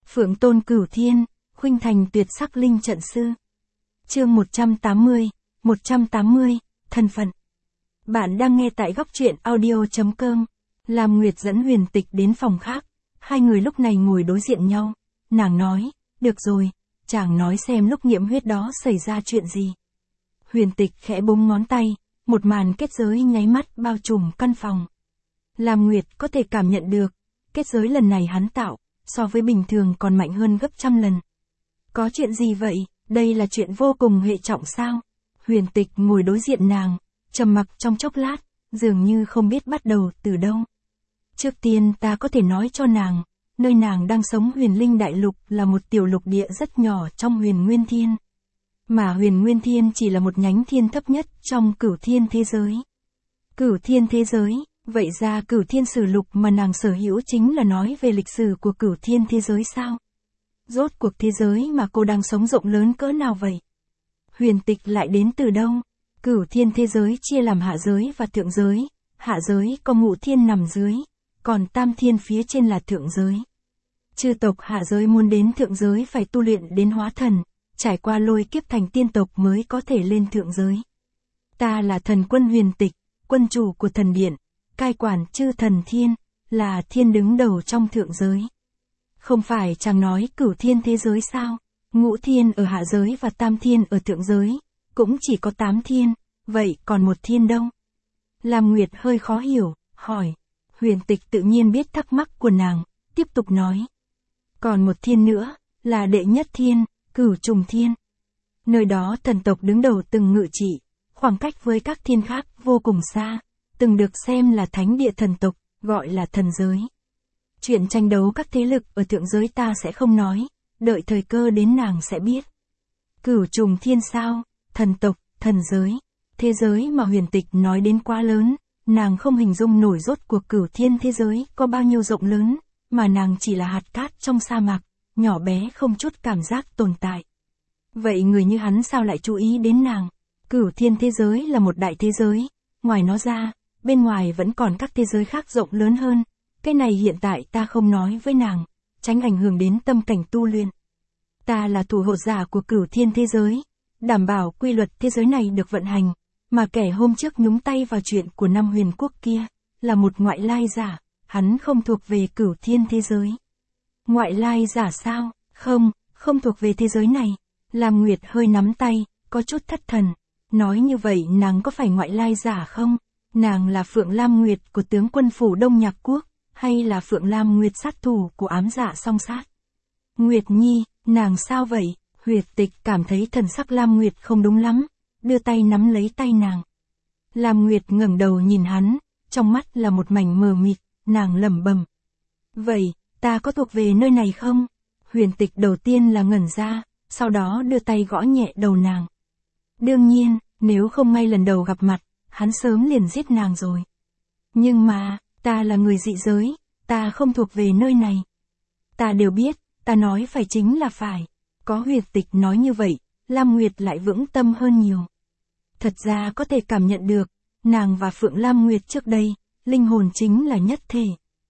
Phượng tôn cửu thiên, khuynh thành tuyệt sắc linh trận sư. Chương 180, thân phận. Bạn đang nghe tại góc truyện audio.com. Lam Nguyệt dẫn Huyền Tịch đến phòng khác, hai người lúc này ngồi đối diện nhau. Nàng nói, được rồi, chàng nói xem lúc nghiệm huyết đó xảy ra chuyện gì. Huyền Tịch khẽ búng ngón tay, một màn kết giới nháy mắt bao trùm căn phòng. Lam Nguyệt có thể cảm nhận được, kết giới lần này hắn tạo, so với bình thường còn mạnh hơn gấp trăm lần. Có chuyện gì vậy, đây là chuyện vô cùng hệ trọng sao? Huyền Tịch ngồi đối diện nàng, trầm mặc trong chốc lát, dường như không biết bắt đầu từ đâu. Trước tiên ta có thể nói cho nàng, nơi nàng đang sống Huyền Linh Đại Lục là một tiểu lục địa rất nhỏ trong Huyền Nguyên Thiên. Mà Huyền Nguyên Thiên chỉ là một nhánh thiên thấp nhất trong Cửu Thiên thế giới. Cửu Thiên thế giới, vậy ra Cửu Thiên sử lục mà nàng sở hữu chính là nói về lịch sử của Cửu Thiên thế giới sao? Rốt cuộc thế giới mà cô đang sống rộng lớn cỡ nào vậy? Huyền Tịch lại đến từ đâu? Cửu Thiên thế giới chia làm hạ giới và thượng giới, hạ giới có ngũ thiên nằm dưới, còn tam thiên phía trên là thượng giới. Chư tộc hạ giới muốn đến thượng giới phải tu luyện đến hóa thần, trải qua lôi kiếp thành tiên tộc mới có thể lên thượng giới. Ta là thần quân Huyền Tịch, quân chủ của thần điện, cai quản chư thần thiên, là thiên đứng đầu trong thượng giới. Không phải chàng nói Cửu Thiên thế giới sao? Ngũ thiên ở hạ giới và tam thiên ở thượng giới, cũng chỉ có 8 thiên, vậy còn một thiên đâu? Lam Nguyệt hơi khó hiểu, hỏi. Huyền Tịch tự nhiên biết thắc mắc của nàng, tiếp tục nói. Còn một thiên nữa, là đệ nhất thiên, Cửu Trùng Thiên. Nơi đó thần tộc đứng đầu từng ngự trị, khoảng cách với các thiên khác vô cùng xa, từng được xem là thánh địa thần tộc, gọi là thần giới. Chuyện tranh đấu các thế lực ở thượng giới ta sẽ không nói, đợi thời cơ đến nàng sẽ biết. Cửu Trùng Thiên sao? Thần tộc, thần giới. Thế giới mà Huyền Tịch nói đến quá lớn, nàng không hình dung nổi rốt cuộc Cửu Thiên thế giới có bao nhiêu rộng lớn, mà nàng chỉ là hạt cát trong sa mạc, nhỏ bé không chút cảm giác tồn tại. Vậy người như hắn sao lại chú ý đến nàng? Cửu Thiên thế giới là một đại thế giới, ngoài nó ra, bên ngoài vẫn còn các thế giới khác rộng lớn hơn. Cái này hiện tại ta không nói với nàng, tránh ảnh hưởng đến tâm cảnh tu luyện. Ta là thủ hộ giả của Cửu Thiên thế giới, đảm bảo quy luật thế giới này được vận hành, mà kẻ hôm trước nhúng tay vào chuyện của năm huyền quốc kia, là một ngoại lai giả, hắn không thuộc về Cửu Thiên thế giới. Ngoại lai giả sao? Không thuộc về thế giới này. Lam Nguyệt hơi nắm tay, có chút thất thần. Nói như vậy nàng có phải ngoại lai giả không? Nàng là Phượng Lam Nguyệt của tướng quân phủ Đông Nhạc Quốc, hay là Phượng Lam Nguyệt sát thủ của ám dạ song sát? Nguyệt Nhi, nàng sao vậy? Huyền Tịch cảm thấy thần sắc Lam Nguyệt không đúng lắm, đưa tay nắm lấy tay nàng. Lam Nguyệt ngẩng đầu nhìn hắn, trong mắt là một mảnh mờ mịt, nàng lẩm bẩm. Vậy, ta có thuộc về nơi này không? Huyền Tịch đầu tiên là ngẩn ra, sau đó đưa tay gõ nhẹ đầu nàng. Đương nhiên, nếu không ngay lần đầu gặp mặt, hắn sớm liền giết nàng rồi. Nhưng mà, ta là người dị giới, ta không thuộc về nơi này. Ta đều biết, ta nói phải chính là phải. Có Huyền Tịch nói như vậy, Lam Nguyệt lại vững tâm hơn nhiều. Thật ra có thể cảm nhận được, nàng và Phượng Lam Nguyệt trước đây, linh hồn chính là nhất thể.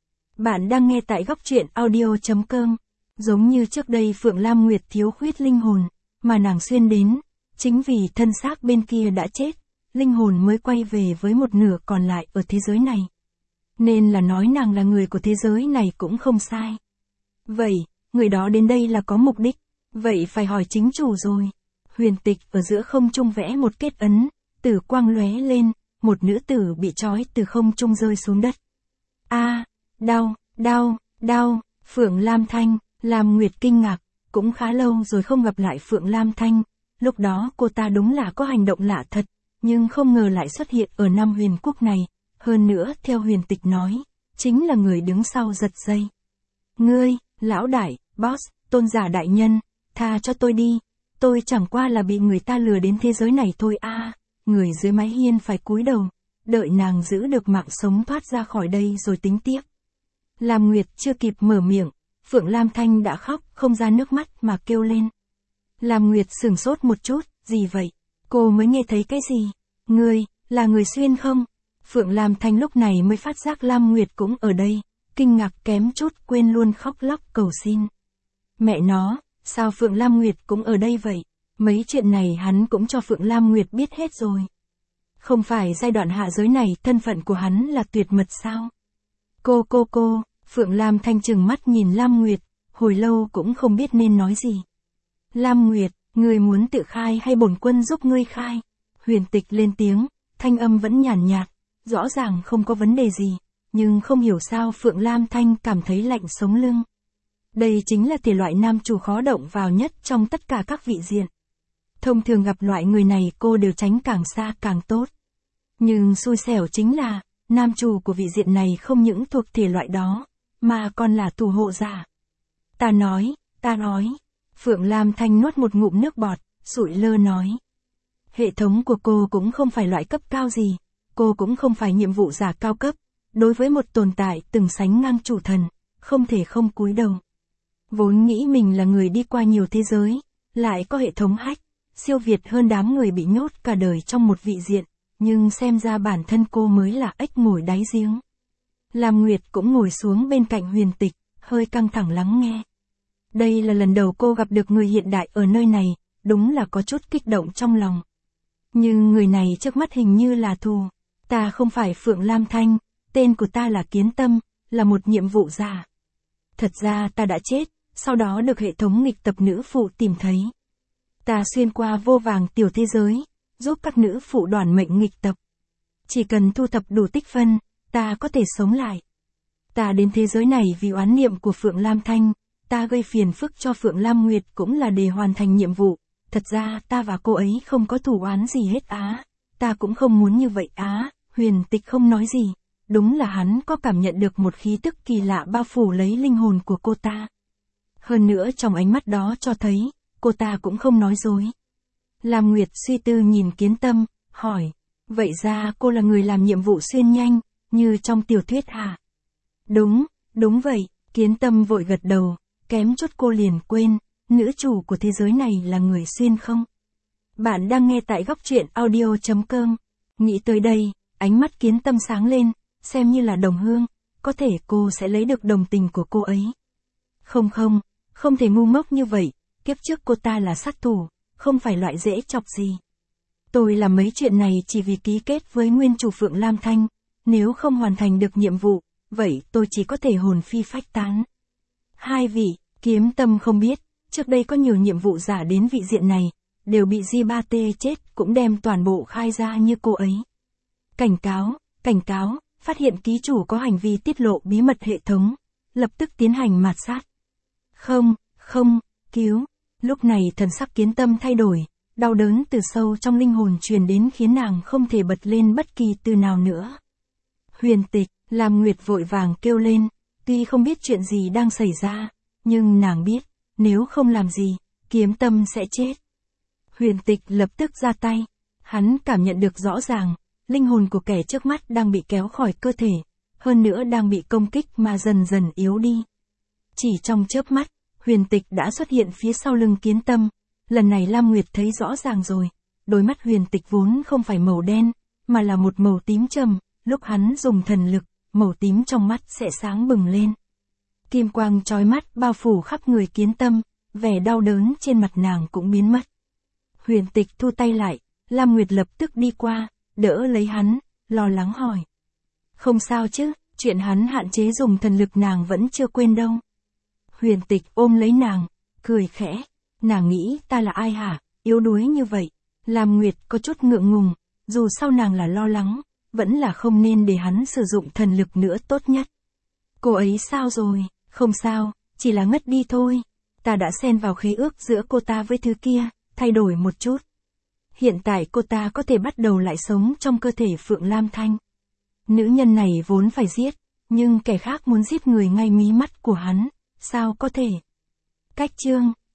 Bạn đang nghe tại góc truyện audio.com. Giống như trước đây Phượng Lam Nguyệt thiếu khuyết linh hồn, mà nàng xuyên đến, chính vì thân xác bên kia đã chết, linh hồn mới quay về với một nửa còn lại ở thế giới này. Nên là nói nàng là người của thế giới này cũng không sai. Vậy, người đó đến đây là có mục đích, vậy phải hỏi chính chủ rồi. Huyền Tịch ở giữa không trung vẽ một kết ấn, tử quang lóe lên, một nữ tử bị trói từ không trung rơi xuống đất. Đau, Phượng Lam Thanh. Lam Nguyệt kinh ngạc, cũng khá lâu rồi không gặp lại Phượng Lam Thanh, lúc đó cô ta đúng là có hành động lạ thật, nhưng không ngờ lại xuất hiện ở Nam Huyền Quốc này, hơn nữa theo Huyền Tịch nói, chính là người đứng sau giật dây. Ngươi, lão đại, boss, tôn giả đại nhân, tha cho tôi đi, tôi chẳng qua là bị người ta lừa đến thế giới này thôi người dưới mái hiên phải cúi đầu, đợi nàng giữ được mạng sống thoát ra khỏi đây rồi tính tiếp. Lam Nguyệt chưa kịp mở miệng, Phượng Lam Thanh đã khóc không ra nước mắt mà kêu lên. Lam Nguyệt sửng sốt một chút, gì vậy? Cô mới nghe thấy cái gì? Ngươi, là người xuyên không? Phượng Lam Thanh lúc này mới phát giác Lam Nguyệt cũng ở đây, kinh ngạc kém chút quên luôn khóc lóc cầu xin. Mẹ nó, sao Phượng Lam Nguyệt cũng ở đây vậy? Mấy chuyện này hắn cũng cho Phượng Lam Nguyệt biết hết rồi. Không phải giai đoạn hạ giới này thân phận của hắn là tuyệt mật sao? Cô, Phượng Lam Thanh trừng mắt nhìn Lam Nguyệt, hồi lâu cũng không biết nên nói gì. Lam Nguyệt, ngươi muốn tự khai hay bổn quân giúp ngươi khai? Huyền Tịch lên tiếng, thanh âm vẫn nhàn nhạt, rõ ràng không có vấn đề gì, nhưng không hiểu sao Phượng Lam Thanh cảm thấy lạnh sống lưng. Đây chính là thể loại nam chủ khó động vào nhất trong tất cả các vị diện. Thông thường gặp loại người này cô đều tránh càng xa càng tốt. Nhưng xui xẻo chính là, nam chủ của vị diện này không những thuộc thể loại đó, mà còn là thủ hộ giả. Ta nói. Phượng Lam Thanh nuốt một ngụm nước bọt, sụi lơ nói. Hệ thống của cô cũng không phải loại cấp cao gì, cô cũng không phải nhiệm vụ giả cao cấp, đối với một tồn tại từng sánh ngang chủ thần, không thể không cúi đầu. Vốn nghĩ mình là người đi qua nhiều thế giới, lại có hệ thống hack, siêu việt hơn đám người bị nhốt cả đời trong một vị diện, nhưng xem ra bản thân cô mới là ếch ngồi đáy giếng. Lam Nguyệt cũng ngồi xuống bên cạnh Huyền Tịch, hơi căng thẳng lắng nghe. Đây là lần đầu cô gặp được người hiện đại ở nơi này, đúng là có chút kích động trong lòng. Nhưng người này trước mắt hình như là thù. Ta không phải Phượng Lam Thanh, tên của ta là Kiến Tâm, là một nhiệm vụ giả. Thật ra ta đã chết, sau đó được hệ thống nghịch tập nữ phụ tìm thấy. Ta xuyên qua vô vàng tiểu thế giới, giúp các nữ phụ đoàn mệnh nghịch tập. Chỉ cần thu thập đủ tích phân, ta có thể sống lại. Ta đến thế giới này vì oán niệm của Phượng Lam Thanh, ta gây phiền phức cho Phượng Lam Nguyệt cũng là để hoàn thành nhiệm vụ. Thật ra ta và cô ấy không có thù oán gì hết á. Ta cũng không muốn như vậy á. Huyền Tịch không nói gì. Đúng là hắn có cảm nhận được một khí tức kỳ lạ bao phủ lấy linh hồn của cô ta. Hơn nữa trong ánh mắt đó cho thấy, cô ta cũng không nói dối. Lam Nguyệt suy tư nhìn Kiến Tâm, hỏi. Vậy ra cô là người làm nhiệm vụ xuyên nhanh, như trong tiểu thuyết hả? Đúng vậy, Kiến Tâm vội gật đầu, kém chút cô liền quên, nữ chủ của thế giới này là người xuyên không? Bạn đang nghe tại góc truyện audio.com. Nghĩ tới đây, ánh mắt Kiến Tâm sáng lên, xem như là đồng hương, có thể cô sẽ lấy được đồng tình của cô ấy. Không thể ngu ngốc như vậy, kiếp trước cô ta là sát thủ, không phải loại dễ chọc gì. Tôi làm mấy chuyện này chỉ vì ký kết với nguyên chủ Phượng Lam Thanh, nếu không hoàn thành được nhiệm vụ, vậy tôi chỉ có thể hồn phi phách tán. Hai vị, Kiếm Tâm không biết, trước đây có nhiều nhiệm vụ giả đến vị diện này, đều bị J3T chết cũng đem toàn bộ khai ra như cô ấy. Cảnh cáo, phát hiện ký chủ có hành vi tiết lộ bí mật hệ thống, lập tức tiến hành mạt sát. Không, cứu. Lúc này thần sắc Kiến Tâm thay đổi, đau đớn từ sâu trong linh hồn truyền đến khiến nàng không thể bật lên bất kỳ từ nào nữa. Huyền Tịch, Lam Nguyệt vội vàng kêu lên, tuy không biết chuyện gì đang xảy ra, nhưng nàng biết, nếu không làm gì, Kiếm Tâm sẽ chết. Huyền Tịch lập tức ra tay, hắn cảm nhận được rõ ràng, linh hồn của kẻ trước mắt đang bị kéo khỏi cơ thể, hơn nữa đang bị công kích mà dần dần yếu đi. Chỉ trong chớp mắt, Huyền Tịch đã xuất hiện phía sau lưng Kiến Tâm, lần này Lam Nguyệt thấy rõ ràng rồi, đôi mắt Huyền Tịch vốn không phải màu đen, mà là một màu tím trầm, lúc hắn dùng thần lực, màu tím trong mắt sẽ sáng bừng lên. Kim quang chói mắt bao phủ khắp người Kiến Tâm, vẻ đau đớn trên mặt nàng cũng biến mất. Huyền Tịch thu tay lại, Lam Nguyệt lập tức đi qua, đỡ lấy hắn, lo lắng hỏi. Không sao chứ, chuyện hắn hạn chế dùng thần lực nàng vẫn chưa quên đâu. Huyền Tịch ôm lấy nàng, cười khẽ. Nàng nghĩ ta là ai hả, yếu đuối như vậy. Lam Nguyệt có chút ngượng ngùng, dù sao nàng là lo lắng, vẫn là không nên để hắn sử dụng thần lực nữa tốt nhất. Cô ấy sao rồi? Không sao, chỉ là ngất đi thôi. Ta đã xen vào khế ước giữa cô ta với thứ kia, thay đổi một chút. Hiện tại cô ta có thể bắt đầu lại sống trong cơ thể Phượng Lam Thanh. Nữ nhân này vốn phải giết, nhưng kẻ khác muốn giết người ngay mí mắt của hắn, sao có thể? Cách chương